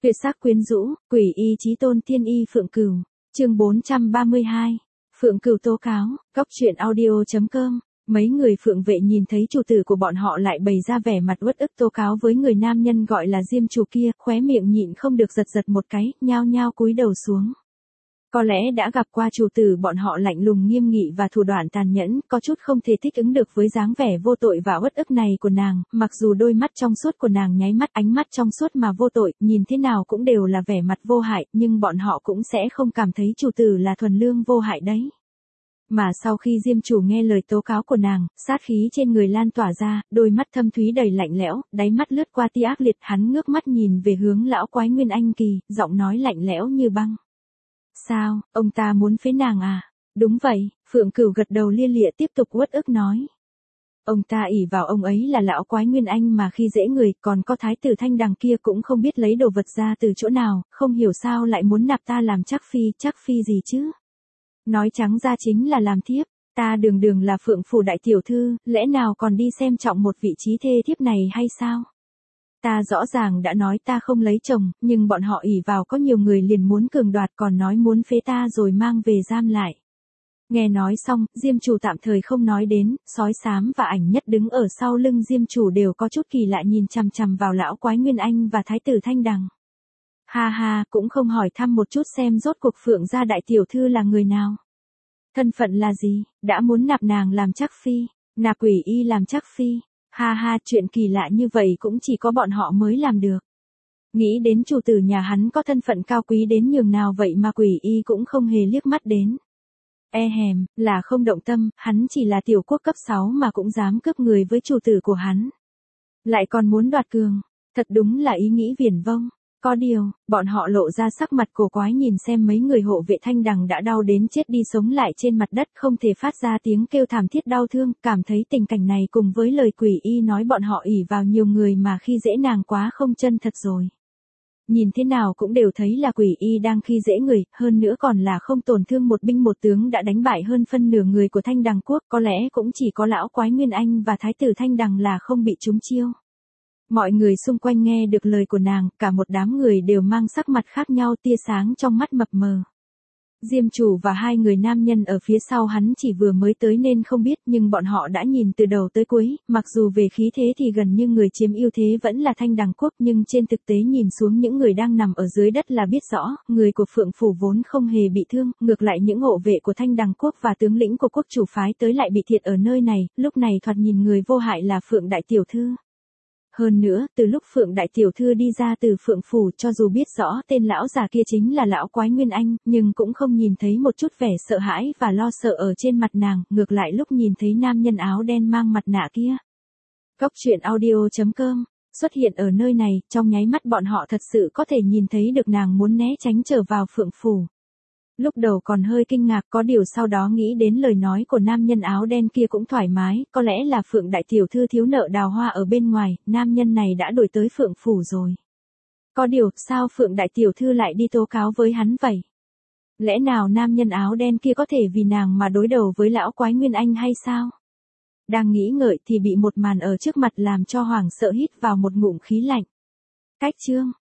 Tuyệt sắc quyến rũ, quỷ y chí tôn tiên y Phượng Cửu. Chương 432. Phượng Cửu tố cáo. Góc truyện audio.com. Mấy người phượng vệ nhìn thấy chủ tử của bọn họ lại bày ra vẻ mặt uất ức tố cáo với người nam nhân gọi là Diêm chủ kia, khóe miệng nhịn không được giật giật một cái, nhao nhao cúi đầu xuống. Có lẽ đã gặp qua chủ tử bọn họ lạnh lùng nghiêm nghị và thủ đoạn tàn nhẫn, có chút không thể thích ứng được với dáng vẻ vô tội và uất ức này của nàng, mặc dù đôi mắt trong suốt của nàng nháy mắt ánh mắt trong suốt mà vô tội, nhìn thế nào cũng đều là vẻ mặt vô hại, nhưng bọn họ cũng sẽ không cảm thấy chủ tử là thuần lương vô hại đấy. Mà sau khi Diêm chủ nghe lời tố cáo của nàng, sát khí trên người lan tỏa ra, đôi mắt thâm thúy đầy lạnh lẽo, đáy mắt lướt qua tia ác liệt, hắn ngước mắt nhìn về hướng lão quái Nguyên Anh Kỳ, giọng nói lạnh lẽo như băng. Sao, ông ta muốn phế nàng à? Đúng vậy, Phượng Cửu gật đầu lia lịa tiếp tục uất ức nói. Ông ta ỷ vào ông ấy là lão quái Nguyên Anh mà khi dễ người, còn có thái tử Thanh Đằng kia cũng không biết lấy đồ vật ra từ chỗ nào, không hiểu sao lại muốn nạp ta làm chắc phi gì chứ? Nói trắng ra chính là làm thiếp, ta đường đường là Phượng phủ đại tiểu thư, lẽ nào còn đi xem trọng một vị trí thê thiếp này hay sao? Ta rõ ràng đã nói ta không lấy chồng, nhưng bọn họ ỷ vào có nhiều người liền muốn cường đoạt còn nói muốn phế ta rồi mang về giam lại. Nghe nói xong, Diêm chủ tạm thời không nói đến, sói xám và ảnh nhất đứng ở sau lưng Diêm chủ đều có chút kỳ lạ nhìn chằm chằm vào lão quái Nguyên Anh và thái tử Thanh Đằng. Ha ha, cũng không hỏi thăm một chút xem rốt cuộc Phượng gia đại tiểu thư là người nào. Thân phận là gì, đã muốn nạp nàng làm chắc phi, nạp quỷ y làm chắc phi. Ha ha, chuyện kỳ lạ như vậy cũng chỉ có bọn họ mới làm được. Nghĩ đến chủ tử nhà hắn có thân phận cao quý đến nhường nào vậy mà quỷ y cũng không hề liếc mắt đến. Hèm, là không động tâm, hắn chỉ là tiểu quốc cấp 6 mà cũng dám cướp người với chủ tử của hắn. Lại còn muốn đoạt cường, thật đúng là ý nghĩ viển vông. Có điều, bọn họ lộ ra sắc mặt cổ quái nhìn xem mấy người hộ vệ Thanh Đằng đã đau đến chết đi sống lại trên mặt đất không thể phát ra tiếng kêu thảm thiết đau thương, cảm thấy tình cảnh này cùng với lời quỷ y nói bọn họ ỷ vào nhiều người mà khi dễ nàng quá không chân thật rồi. Nhìn thế nào cũng đều thấy là quỷ y đang khi dễ người, hơn nữa còn là không tổn thương một binh một tướng đã đánh bại hơn phân nửa người của Thanh Đằng quốc, có lẽ cũng chỉ có lão quái Nguyên Anh và thái tử Thanh Đằng là không bị trúng chiêu. Mọi người xung quanh nghe được lời của nàng, cả một đám người đều mang sắc mặt khác nhau tia sáng trong mắt mập mờ. Diêm chủ và hai người nam nhân ở phía sau hắn chỉ vừa mới tới nên không biết nhưng bọn họ đã nhìn từ đầu tới cuối, mặc dù về khí thế thì gần như người chiếm ưu thế vẫn là Thanh Đằng quốc nhưng trên thực tế nhìn xuống những người đang nằm ở dưới đất là biết rõ, người của Phượng phủ vốn không hề bị thương, ngược lại những hộ vệ của Thanh Đằng quốc và tướng lĩnh của quốc chủ phái tới lại bị thiệt ở nơi này, lúc này thoạt nhìn người vô hại là Phượng đại tiểu thư. Hơn nữa, từ lúc Phượng đại tiểu thư đi ra từ Phượng phủ cho dù biết rõ tên lão già kia chính là lão quái Nguyên Anh, nhưng cũng không nhìn thấy một chút vẻ sợ hãi và lo sợ ở trên mặt nàng, ngược lại lúc nhìn thấy nam nhân áo đen mang mặt nạ kia. Góc truyện audio.com, xuất hiện ở nơi này, trong nháy mắt bọn họ thật sự có thể nhìn thấy được nàng muốn né tránh trở vào Phượng phủ. Lúc đầu còn hơi kinh ngạc có điều sau đó nghĩ đến lời nói của nam nhân áo đen kia cũng thoải mái, có lẽ là Phượng đại tiểu thư thiếu nợ đào hoa ở bên ngoài, nam nhân này đã đuổi tới Phượng phủ rồi. Có điều, sao Phượng đại tiểu thư lại đi tố cáo với hắn vậy? Lẽ nào nam nhân áo đen kia có thể vì nàng mà đối đầu với lão quái Nguyên Anh hay sao? Đang nghĩ ngợi thì bị một màn ở trước mặt làm cho Hoàng sợ hít vào một ngụm khí lạnh. Cách chương